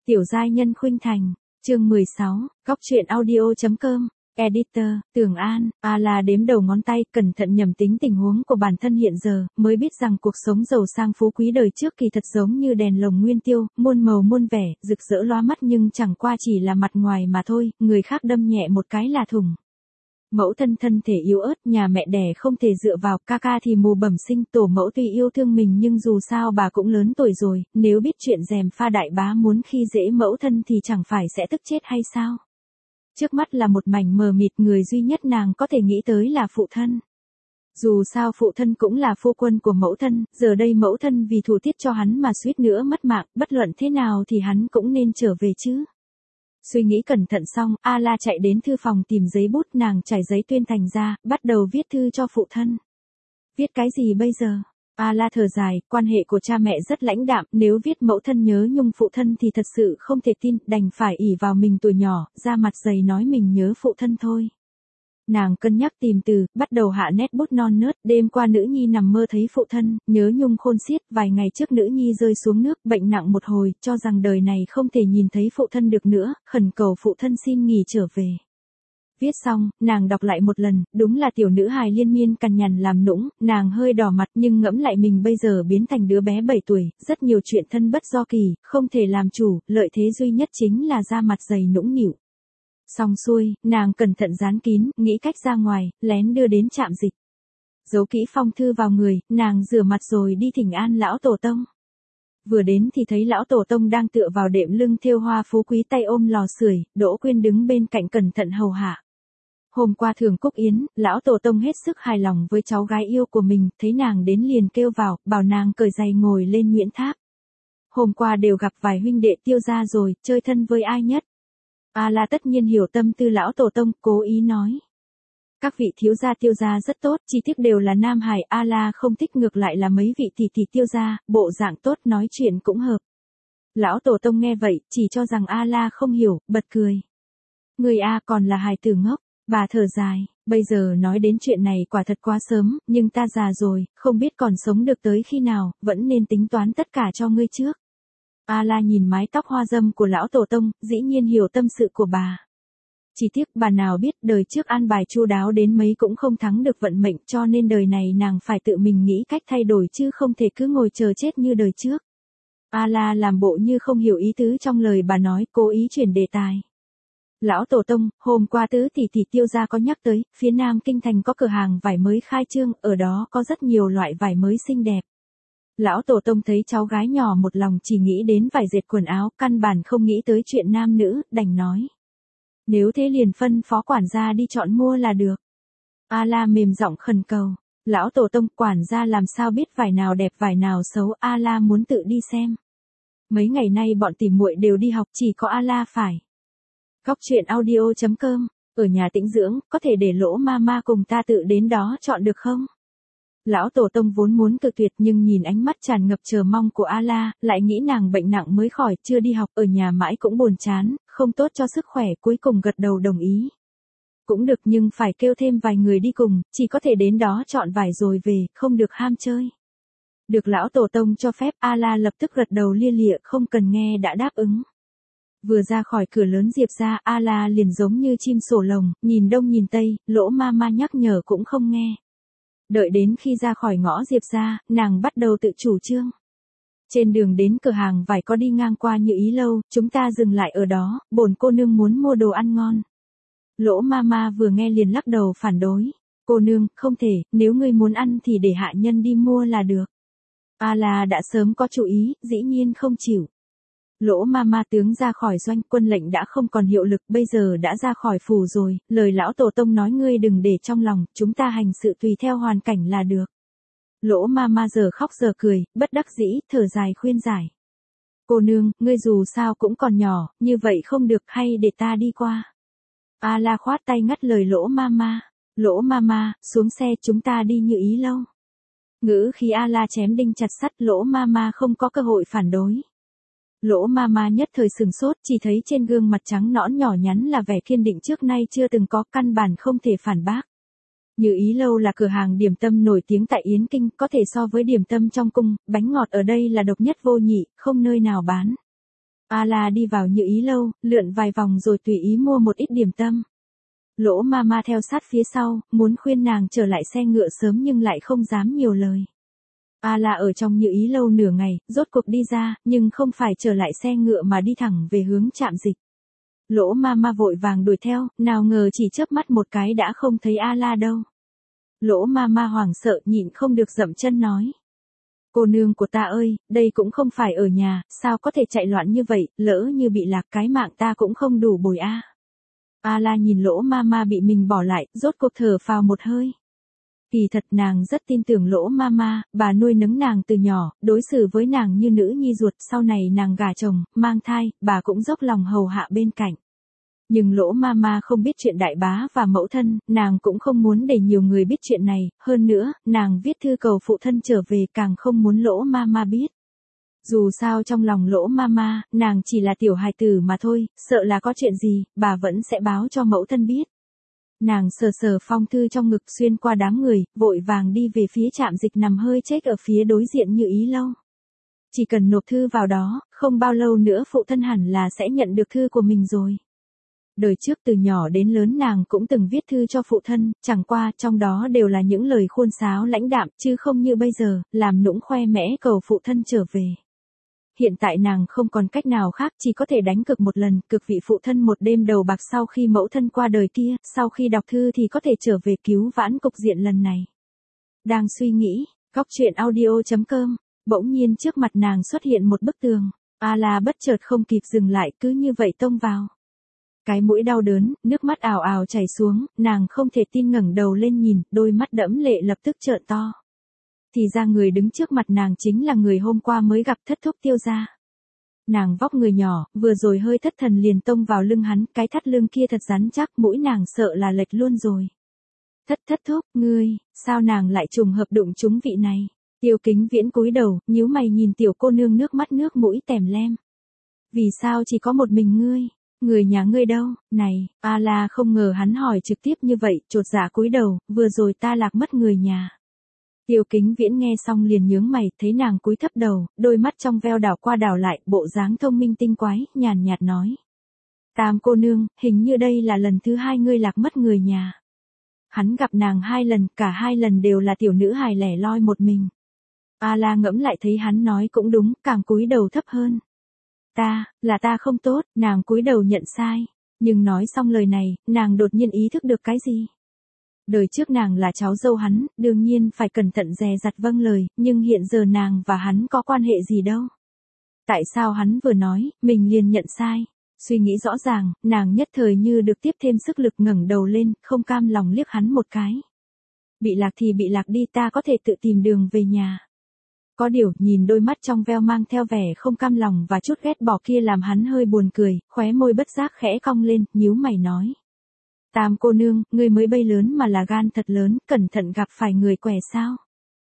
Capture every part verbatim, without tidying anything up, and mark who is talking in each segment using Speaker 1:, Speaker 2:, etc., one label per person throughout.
Speaker 1: Tiểu giai nhân khuynh thành, chương mười sáu, Góc truyện audio.com, Editor, Tường An, A La đếm đầu ngón tay, cẩn thận nhẩm tính tình huống của bản thân hiện giờ, mới biết rằng cuộc sống giàu sang phú quý đời trước kỳ thật giống như đèn lồng nguyên tiêu, muôn màu muôn vẻ, rực rỡ loa mắt nhưng chẳng qua chỉ là mặt ngoài mà thôi, người khác đâm nhẹ một cái là thủng. Mẫu thân thân thể yếu ớt, nhà mẹ đẻ không thể dựa vào, ca ca thì mù bẩm sinh, tổ mẫu tuy yêu thương mình nhưng dù sao bà cũng lớn tuổi rồi, nếu biết chuyện gièm pha đại bá muốn khi dễ mẫu thân thì chẳng phải sẽ tức chết hay sao? Trước mắt là một mảnh mờ mịt, người duy nhất nàng có thể nghĩ tới là phụ thân. Dù sao phụ thân cũng là phu quân của mẫu thân, giờ đây mẫu thân vì thủ tiết cho hắn mà suýt nữa mất mạng, bất luận thế nào thì hắn cũng nên trở về chứ. Suy nghĩ cẩn thận xong, A La chạy đến thư phòng tìm giấy bút, nàng trải giấy tuyên thành ra, bắt đầu viết thư cho phụ thân. Viết cái gì bây giờ? A La thở dài, quan hệ của cha mẹ rất lãnh đạm, nếu viết mẫu thân nhớ nhung phụ thân thì thật sự không thể tin, đành phải ỷ vào mình tuổi nhỏ, ra mặt dày nói mình nhớ phụ thân thôi. Nàng cân nhắc tìm từ, bắt đầu hạ nét bút non nớt, đêm qua nữ nhi nằm mơ thấy phụ thân, nhớ nhung khôn xiết, vài ngày trước nữ nhi rơi xuống nước, bệnh nặng một hồi, cho rằng đời này không thể nhìn thấy phụ thân được nữa, khẩn cầu phụ thân xin nghỉ trở về. Viết xong, nàng đọc lại một lần, đúng là tiểu nữ hài liên miên cằn nhằn làm nũng, nàng hơi đỏ mặt nhưng ngẫm lại mình bây giờ biến thành đứa bé bảy tuổi, rất nhiều chuyện thân bất do kỳ, không thể làm chủ, lợi thế duy nhất chính là da mặt dày nũng nịu. Xong xuôi, nàng cẩn thận dán kín, nghĩ cách ra ngoài, lén đưa đến trạm dịch. Giấu kỹ phong thư vào người, nàng rửa mặt rồi đi thỉnh an lão tổ tông. Vừa đến thì thấy lão tổ tông đang tựa vào đệm lưng thêu hoa phú quý, tay ôm lò sưởi, Đỗ Quyên đứng bên cạnh cẩn thận hầu hạ. Hôm qua thường cúc yến, lão tổ tông hết sức hài lòng với cháu gái yêu của mình, thấy nàng đến liền kêu vào, bảo nàng cởi giày ngồi lên Nguyễn Tháp. Hôm qua đều gặp vài huynh đệ Tiêu gia rồi, chơi thân với ai nhất? A La tất nhiên hiểu tâm tư lão tổ tông, cố ý nói. Các vị thiếu gia Tiêu gia rất tốt, chi tiết đều là nam hài, A La không thích, ngược lại là mấy vị tỷ tỷ Tiêu gia, bộ dạng tốt, nói chuyện cũng hợp. Lão tổ tông nghe vậy, chỉ cho rằng A La không hiểu, bật cười. Người A còn là hài tử ngốc, bà thở dài, bây giờ nói đến chuyện này quả thật quá sớm, nhưng ta già rồi, không biết còn sống được tới khi nào, vẫn nên tính toán tất cả cho ngươi trước. A La nhìn mái tóc hoa dâm của lão tổ tông, dĩ nhiên hiểu tâm sự của bà. Chỉ tiếc bà nào biết đời trước an bài chu đáo đến mấy cũng không thắng được vận mệnh, cho nên đời này nàng phải tự mình nghĩ cách thay đổi chứ không thể cứ ngồi chờ chết như đời trước. A La làm bộ như không hiểu ý tứ trong lời bà nói, cố ý chuyển đề tài. Lão tổ tông, hôm qua tứ tỷ tỷ Tiêu gia có nhắc tới, phía Nam Kinh Thành có cửa hàng vải mới khai trương, ở đó có rất nhiều loại vải mới xinh đẹp. Lão tổ tông thấy cháu gái nhỏ một lòng chỉ nghĩ đến vải dệt quần áo, căn bản không nghĩ tới chuyện nam nữ, đành nói. Nếu thế liền phân phó quản gia đi chọn mua là được. A La mềm giọng khẩn cầu. Lão tổ tông, quản gia làm sao biết vải nào đẹp vải nào xấu, A La muốn tự đi xem. Mấy ngày nay bọn tỉ muội đều đi học, chỉ có A La phải. Góc truyện audio.com, ở nhà tĩnh dưỡng, có thể để Lỗ Mama cùng ta tự đến đó chọn được không? Lão tổ tông vốn muốn cự tuyệt nhưng nhìn ánh mắt tràn ngập chờ mong của A La, lại nghĩ nàng bệnh nặng mới khỏi, chưa đi học, ở nhà mãi cũng buồn chán, không tốt cho sức khỏe, cuối cùng gật đầu đồng ý. Cũng được nhưng phải kêu thêm vài người đi cùng, chỉ có thể đến đó chọn vải rồi về, không được ham chơi. Được lão tổ tông cho phép, A La lập tức gật đầu lia lịa, không cần nghe đã đáp ứng. Vừa ra khỏi cửa lớn Diệp ra, A La liền giống như chim sổ lồng, nhìn đông nhìn tây, Lỗ Mama nhắc nhở cũng không nghe. Đợi đến khi ra khỏi ngõ Diệp ra, nàng bắt đầu tự chủ trương. Trên đường đến cửa hàng vải có đi ngang qua Như Ý lâu, chúng ta dừng lại ở đó, bổn cô nương muốn mua đồ ăn ngon. Lỗ Mama vừa nghe liền lắc đầu phản đối. Cô nương, không thể, nếu ngươi muốn ăn thì để hạ nhân đi mua là được. A La đã sớm có chủ ý, dĩ nhiên không chịu. Lỗ Mama tướng ra khỏi doanh, quân lệnh đã không còn hiệu lực, bây giờ đã ra khỏi phủ rồi, lời lão tổ tông nói ngươi đừng để trong lòng, chúng ta hành sự tùy theo hoàn cảnh là được. Lỗ Mama giờ khóc giờ cười, bất đắc dĩ, thở dài khuyên giải. Cô nương, ngươi dù sao cũng còn nhỏ, như vậy không được, hay để ta đi qua. A La khoát tay ngắt lời Lỗ Mama. Lỗ Mama, xuống xe, chúng ta đi Như Ý lâu. Ngữ khi A La chém đinh chặt sắt, Lỗ Mama không có cơ hội phản đối. Lỗ Mama nhất thời sừng sốt, chỉ thấy trên gương mặt trắng nõn nhỏ nhắn là vẻ kiên định trước nay chưa từng có, căn bản không thể phản bác. Như Ý lâu là cửa hàng điểm tâm nổi tiếng tại Yến Kinh, có thể so với điểm tâm trong cung, bánh ngọt ở đây là độc nhất vô nhị, không nơi nào bán. A La đi vào Như Ý lâu, lượn vài vòng rồi tùy ý mua một ít điểm tâm. Lỗ Mama theo sát phía sau, muốn khuyên nàng trở lại xe ngựa sớm nhưng lại không dám nhiều lời. A La ở trong Như Ý lâu nửa ngày, rốt cuộc đi ra, nhưng không phải trở lại xe ngựa mà đi thẳng về hướng trạm dịch. Lỗ Mama vội vàng đuổi theo, nào ngờ chỉ chớp mắt một cái đã không thấy A La đâu. Lỗ Mama hoảng sợ nhịn không được dậm chân nói. Cô nương của ta ơi, đây cũng không phải ở nhà, sao có thể chạy loạn như vậy, lỡ như bị lạc cái mạng ta cũng không đủ bồi a. A La nhìn Lỗ Mama bị mình bỏ lại, rốt cuộc thở phào một hơi. Kỳ thật nàng rất tin tưởng Lỗ Mama, bà nuôi nấng nàng từ nhỏ, đối xử với nàng như nữ nhi ruột, sau này nàng gả chồng, mang thai, bà cũng dốc lòng hầu hạ bên cạnh. Nhưng Lỗ Mama không biết chuyện đại bá và mẫu thân, nàng cũng không muốn để nhiều người biết chuyện này, hơn nữa, nàng viết thư cầu phụ thân trở về càng không muốn Lỗ Mama biết. Dù sao trong lòng Lỗ Mama, nàng chỉ là tiểu hài tử mà thôi, sợ là có chuyện gì, bà vẫn sẽ báo cho mẫu thân biết. Nàng sờ sờ phong thư trong ngực xuyên qua đám người, vội vàng đi về phía trạm dịch nằm hơi chết ở phía đối diện Như Ý lâu. Chỉ cần nộp thư vào đó, không bao lâu nữa phụ thân hẳn là sẽ nhận được thư của mình rồi. Đời trước từ nhỏ đến lớn nàng cũng từng viết thư cho phụ thân, chẳng qua trong đó đều là những lời khuôn sáo lãnh đạm, chứ không như bây giờ, làm nũng khoe mẽ cầu phụ thân trở về. Hiện tại nàng không còn cách nào khác, chỉ có thể đánh cược một lần, cực vị phụ thân một đêm đầu bạc sau khi mẫu thân qua đời kia, sau khi đọc thư thì có thể trở về cứu vãn cục diện lần này. Đang suy nghĩ, góc truyện audio chấm com, bỗng nhiên trước mặt nàng xuất hiện một bức tường, A La bất chợt không kịp dừng lại, cứ như vậy tông vào. Cái mũi đau đớn, nước mắt ào ào chảy xuống, nàng không thể tin ngẩng đầu lên nhìn, đôi mắt đẫm lệ lập tức trợn to. Thì ra người đứng trước mặt nàng chính là người hôm qua mới gặp Thất Thúc Tiêu gia. Nàng vóc người nhỏ, vừa rồi hơi thất thần liền tông vào lưng hắn, cái thắt lưng kia thật rắn chắc, mũi nàng sợ là lệch luôn rồi. Thất Thất Thúc, ngươi, sao nàng lại trùng hợp đụng trúng vị này? Tiêu Kính Viễn cúi đầu, nhíu mày nhìn tiểu cô nương nước mắt nước mũi tèm lem. Vì sao chỉ có một mình ngươi? Người nhà ngươi đâu? Này, A La không ngờ hắn hỏi trực tiếp như vậy, chột dạ cúi đầu, vừa rồi ta lạc mất người nhà. Tiêu Kính Viễn nghe xong liền nhướng mày, thấy nàng cúi thấp đầu, đôi mắt trong veo đảo qua đảo lại, bộ dáng thông minh tinh quái, nhàn nhạt nói. Tam cô nương, hình như đây là lần thứ hai ngươi lạc mất người nhà. Hắn gặp nàng hai lần, cả hai lần đều là tiểu nữ hài lẻ loi một mình. A La ngẫm lại thấy hắn nói cũng đúng, càng cúi đầu thấp hơn. Ta, là ta không tốt, nàng cúi đầu nhận sai. Nhưng nói xong lời này, nàng đột nhiên ý thức được cái gì? Đời trước nàng là cháu dâu hắn, đương nhiên phải cẩn thận dè dặt vâng lời, nhưng hiện giờ nàng và hắn có quan hệ gì đâu. Tại sao hắn vừa nói, mình liền nhận sai? Suy nghĩ rõ ràng, nàng nhất thời như được tiếp thêm sức lực ngẩng đầu lên, không cam lòng liếc hắn một cái. Bị lạc thì bị lạc đi, ta có thể tự tìm đường về nhà. Có điều, nhìn đôi mắt trong veo mang theo vẻ không cam lòng và chút ghét bỏ kia làm hắn hơi buồn cười, khóe môi bất giác khẽ cong lên, nhíu mày nói. Tam cô nương, ngươi mới bay lớn mà là gan thật lớn, cẩn thận gặp phải người què sao?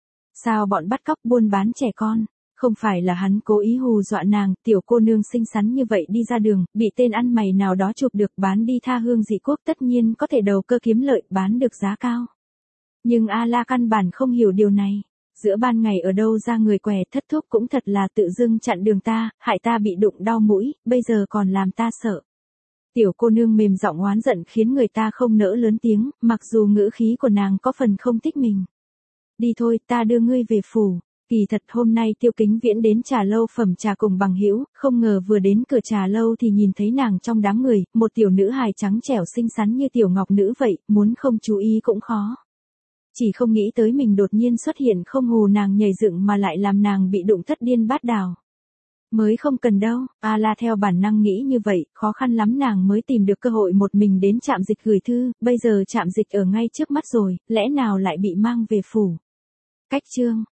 Speaker 1: Sao bọn bắt cóc buôn bán trẻ con? Không phải là hắn cố ý hù dọa nàng, tiểu cô nương xinh xắn như vậy đi ra đường, bị tên ăn mày nào đó chụp được bán đi tha hương dị quốc tất nhiên có thể đầu cơ kiếm lợi, bán được giá cao. Nhưng A La căn bản không hiểu điều này. Giữa ban ngày ở đâu ra người què, Thất Thúc cũng thật là tự dưng chặn đường ta, hại ta bị đụng đau mũi, bây giờ còn làm ta sợ. Tiểu cô nương mềm giọng oán giận khiến người ta không nỡ lớn tiếng, mặc dù ngữ khí của nàng có phần không thích mình. Đi thôi, ta đưa ngươi về phủ. Kỳ thật hôm nay Tiêu Kính Viễn đến trà lâu phẩm trà cùng bằng hữu, không ngờ vừa đến cửa trà lâu thì nhìn thấy nàng trong đám người, một tiểu nữ hài trắng trẻo xinh xắn như tiểu ngọc nữ vậy, muốn không chú ý cũng khó. Chỉ không nghĩ tới mình đột nhiên xuất hiện không hù nàng nhảy dựng mà lại làm nàng bị đụng thất điên bát đảo. Mới không cần đâu, A La theo bản năng nghĩ như vậy, khó khăn lắm nàng mới tìm được cơ hội một mình đến trạm dịch gửi thư, bây giờ trạm dịch ở ngay trước mắt rồi, lẽ nào lại bị mang về phủ. Cách chương